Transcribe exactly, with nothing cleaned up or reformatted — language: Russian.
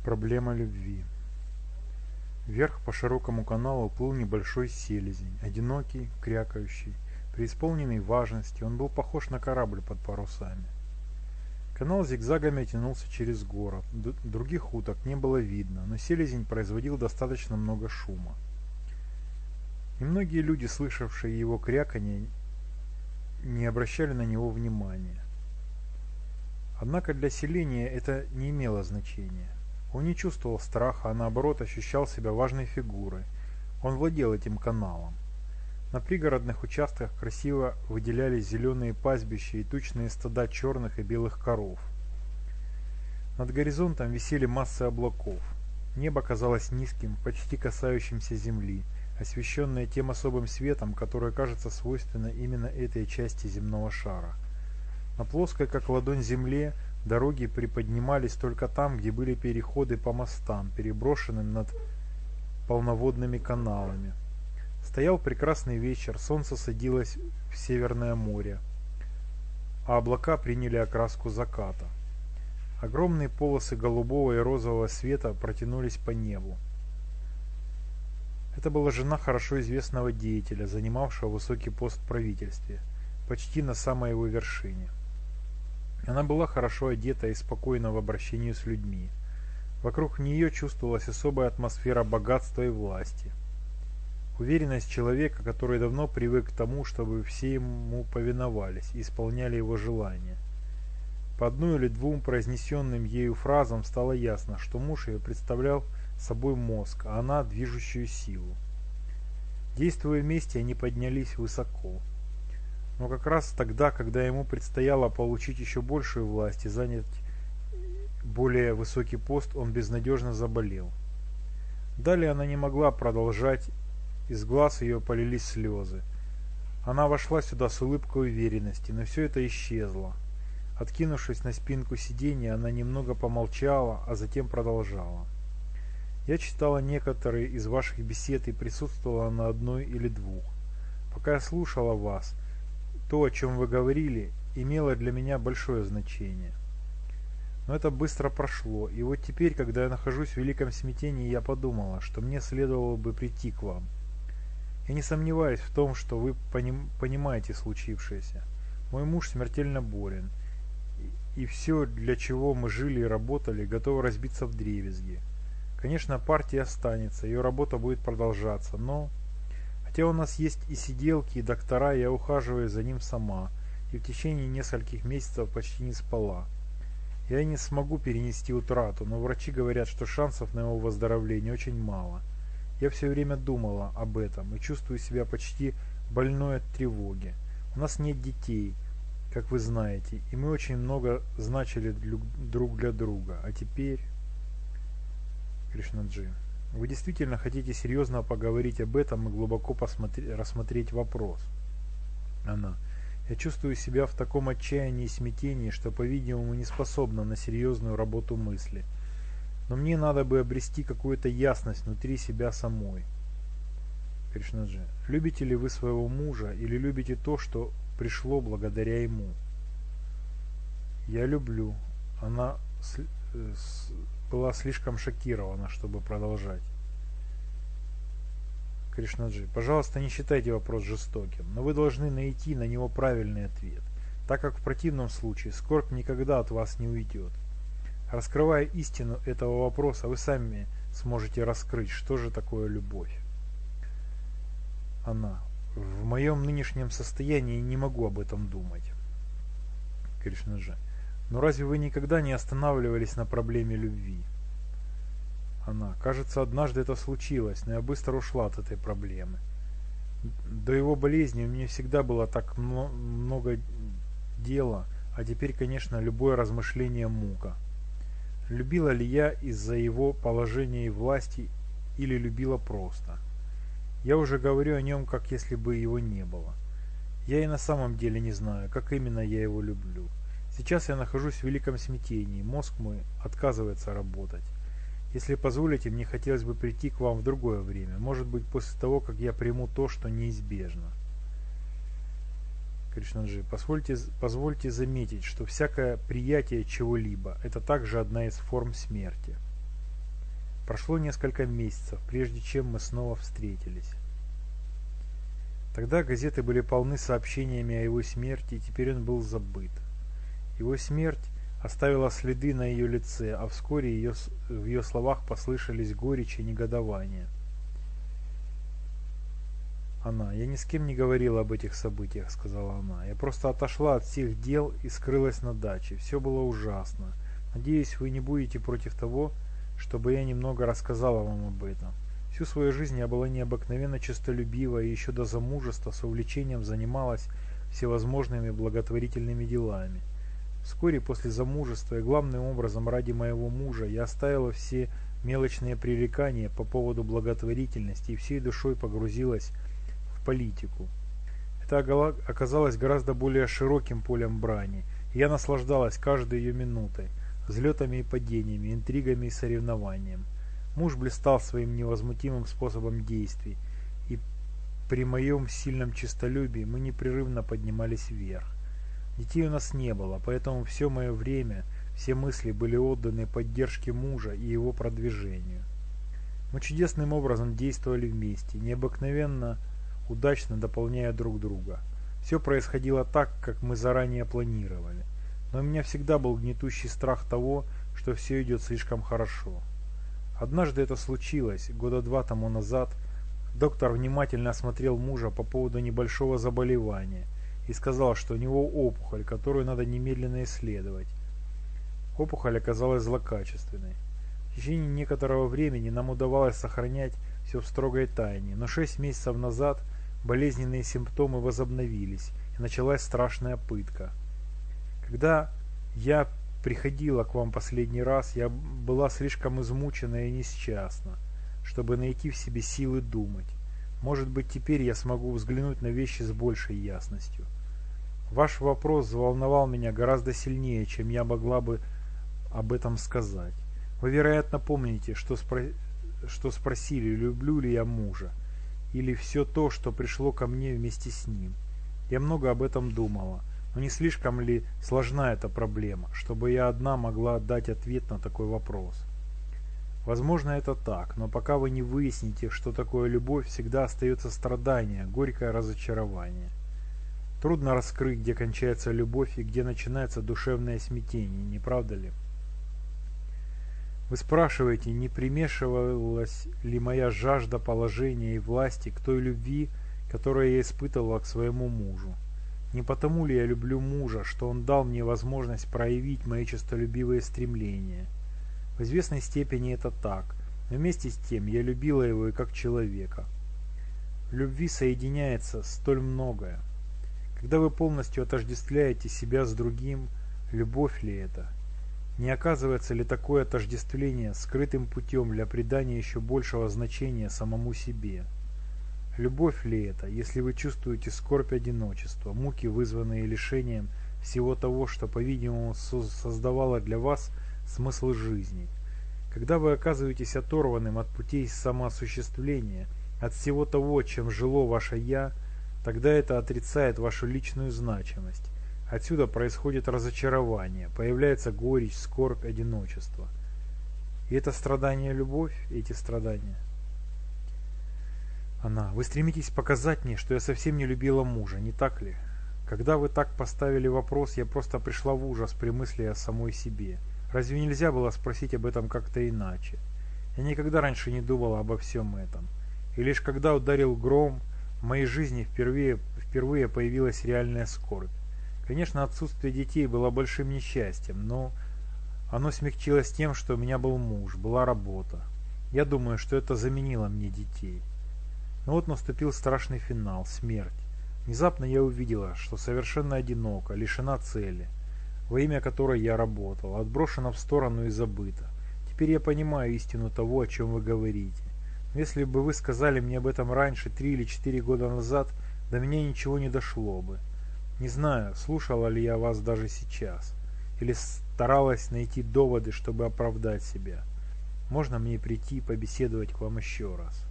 Проблема любви. Вверх по широкому каналу плыл небольшой селезень, одинокий, крякающий. Преисполненный важности, он был похож на корабль под парусами. Канал зигзагами тянулся через город. Д- других уток не было видно, но селезень производил достаточно много шума. Немногие люди, слышавшие его кряканье, не обращали на него внимания. Однако для селения это не имело значения. Он не чувствовал страха, а наоборот ощущал себя важной фигурой. Он владел этим каналом. На пригородных участках красиво выделялись зеленые пастбища и тучные стада черных и белых коров. Над горизонтом висели массы облаков. Небо казалось низким, почти касающимся земли, освещенное тем особым светом, который кажется свойственно именно этой части земного шара. На плоской, как ладонь, земле дороги приподнимались только там, где были переходы по мостам, переброшенным над полноводными каналами. Стоял прекрасный вечер, солнце садилось в Северное море, а облака приняли окраску заката. Огромные полосы голубого и розового света протянулись по небу. Это была жена хорошо известного деятеля, занимавшего высокий пост в правительстве, почти на самой его вершине. Она была хорошо одета и спокойна в обращении с людьми. Вокруг нее чувствовалась особая атмосфера богатства и власти. Уверенность человека, который давно привык к тому, чтобы все ему повиновались и исполняли его желания. По одной или двум произнесенным ею фразам стало ясно, что муж ее представлял собой мозг, а она движущую силу. Действуя вместе, они поднялись высоко. Но как раз тогда, когда ему предстояло получить еще большую власть и занять более высокий пост, он безнадежно заболел. Далее она не могла продолжать, из глаз ее полились слезы. Она вошла сюда с улыбкой уверенности, но все это исчезло. Откинувшись на спинку сиденья, она немного помолчала, а затем продолжала. «Я читала некоторые из ваших бесед и присутствовала на одной или двух. Пока я слушала вас, то, о чем вы говорили, имело для меня большое значение. Но это быстро прошло, и вот теперь, когда я нахожусь в великом смятении, я подумала, что мне следовало бы прийти к вам. Я не сомневаюсь в том, что вы поним, понимаете случившееся. Мой муж смертельно болен, и все, для чего мы жили и работали, готово разбиться вдребезги. Конечно, партия останется, ее работа будет продолжаться, но... Хотя у нас есть и сиделки, и доктора, я ухаживаю за ним сама, и в течение нескольких месяцев почти не спала. Я не смогу перенести утрату, но врачи говорят, что шансов на его выздоровление очень мало. Я все время думала об этом и чувствую себя почти больной от тревоги. У нас нет детей, как вы знаете, и мы очень много значили друг для друга. А теперь... Кришнаджи, вы действительно хотите серьезно поговорить об этом и глубоко рассмотреть вопрос? Она. Я чувствую себя в таком отчаянии и смятении, что, по-видимому, не способна на серьезную работу мысли. Но мне надо бы обрести какую-то ясность внутри себя самой. Кришнаджи. Любите ли вы своего мужа или любите то, что пришло благодаря ему? Я люблю. Она с, с, была слишком шокирована, чтобы продолжать. Кришнаджи, пожалуйста, не считайте вопрос жестоким, но вы должны найти на него правильный ответ, так как в противном случае скорбь никогда от вас не уйдет. Раскрывая истину этого вопроса, вы сами сможете раскрыть, что же такое любовь. Она. В моем нынешнем состоянии не могу об этом думать. Кришнаджи. Но разве вы никогда не останавливались на проблеме любви? Она. Кажется, однажды это случилось, но я быстро ушла от этой проблемы. До его болезни у меня всегда было так много дела, а теперь, конечно, любое размышление мука. Любила ли я из-за его положения и власти, или любила просто? Я уже говорю о нем, как если бы его не было. Я и на самом деле не знаю, как именно я его люблю. Сейчас я нахожусь в великом смятении, мозг мой отказывается работать. Если позволите, мне хотелось бы прийти к вам в другое время, может быть, после того, как я приму то, что неизбежно. Кришнаджи, позвольте, позвольте заметить, что всякое приятие чего-либо – это также одна из форм смерти. Прошло несколько месяцев, прежде чем мы снова встретились. Тогда газеты были полны сообщениями о его смерти, и теперь он был забыт. Его смерть оставила следы на ее лице, а вскоре ее, в ее словах послышались горечь и негодование. Она: «Я ни с кем не говорила об этих событиях», — сказала она. «Я просто отошла от всех дел и скрылась на даче. Все было ужасно. Надеюсь, вы не будете против того, чтобы я немного рассказала вам об этом. Всю свою жизнь я была необыкновенно честолюбива и еще до замужества с увлечением занималась всевозможными благотворительными делами. Вскоре после замужества и главным образом ради моего мужа я оставила все мелочные пререкания по поводу благотворительности и всей душой погрузилась в политику. Это оказалось гораздо более широким полем брани, и я наслаждалась каждой ее минутой, взлетами и падениями, интригами и соревнованием. Муж блистал своим невозмутимым способом действий, и при моем сильном честолюбии мы непрерывно поднимались вверх. Детей у нас не было, поэтому все мое время, все мысли были отданы поддержке мужа и его продвижению. Мы чудесным образом действовали вместе, необыкновенно удачно дополняя друг друга. Все происходило так, как мы заранее планировали. Но у меня всегда был гнетущий страх того, что все идет слишком хорошо. Однажды это случилось, года два тому назад. Доктор внимательно осмотрел мужа по поводу небольшого заболевания и сказал, что у него опухоль, которую надо немедленно исследовать. Опухоль оказалась злокачественной. В течение некоторого времени нам удавалось сохранять все в строгой тайне, но шесть месяцев назад болезненные симптомы возобновились, и началась страшная пытка. Когда я приходила к вам последний раз, я была слишком измучена и несчастна, чтобы найти в себе силы думать. Может быть, теперь я смогу взглянуть на вещи с большей ясностью. Ваш вопрос взволновал меня гораздо сильнее, чем я могла бы об этом сказать. Вы, вероятно, помните, что, спро... что спросили, люблю ли я мужа, или все то, что пришло ко мне вместе с ним. Я много об этом думала. Но не слишком ли сложна эта проблема, чтобы я одна могла дать ответ на такой вопрос? Возможно, это так, но пока вы не выясните, что такое любовь, всегда остается страдание, горькое разочарование. Трудно раскрыть, где кончается любовь и где начинается душевное смятение, не правда ли? Вы спрашиваете, не примешивалась ли моя жажда положения и власти к той любви, которую я испытывала к своему мужу. Не потому ли я люблю мужа, что он дал мне возможность проявить мои честолюбивые стремления? В известной степени это так, но вместе с тем я любила его и как человека. В любви соединяется столь многое. Когда вы полностью отождествляете себя с другим, любовь ли это? Не оказывается ли такое отождествление скрытым путем для придания еще большего значения самому себе? Любовь ли это, если вы чувствуете скорбь одиночества, муки, вызванные лишением всего того, что, по-видимому, создавало для вас смысл жизни? Когда вы оказываетесь оторванным от путей самоосуществления, от всего того, чем жило ваше «я», тогда это отрицает вашу личную значимость. Отсюда происходит разочарование, появляется горечь, скорбь, одиночество. И это страдание любовь, эти страдания. Она: «Вы стремитесь показать мне, что я совсем не любила мужа, не так ли? Когда вы так поставили вопрос, я просто пришла в ужас при мысли о самой себе. Разве нельзя было спросить об этом как-то иначе? Я никогда раньше не думала обо всем этом. И лишь когда ударил гром, в моей жизни впервые, впервые появилась реальная скорбь. Конечно, отсутствие детей было большим несчастьем, но оно смягчилось тем, что у меня был муж, была работа. Я думаю, что это заменило мне детей. Но вот наступил страшный финал, смерть. Внезапно я увидела, что совершенно одинока, лишена цели, во имя которой я работала, отброшена в сторону и забыта. Теперь я понимаю истину того, о чем вы говорите. Но если бы вы сказали мне об этом раньше, три или четыре года назад, до меня ничего не дошло бы. Не знаю, слушала ли я вас даже сейчас, или старалась найти доводы, чтобы оправдать себя. Можно мне прийти и побеседовать к вам еще раз?»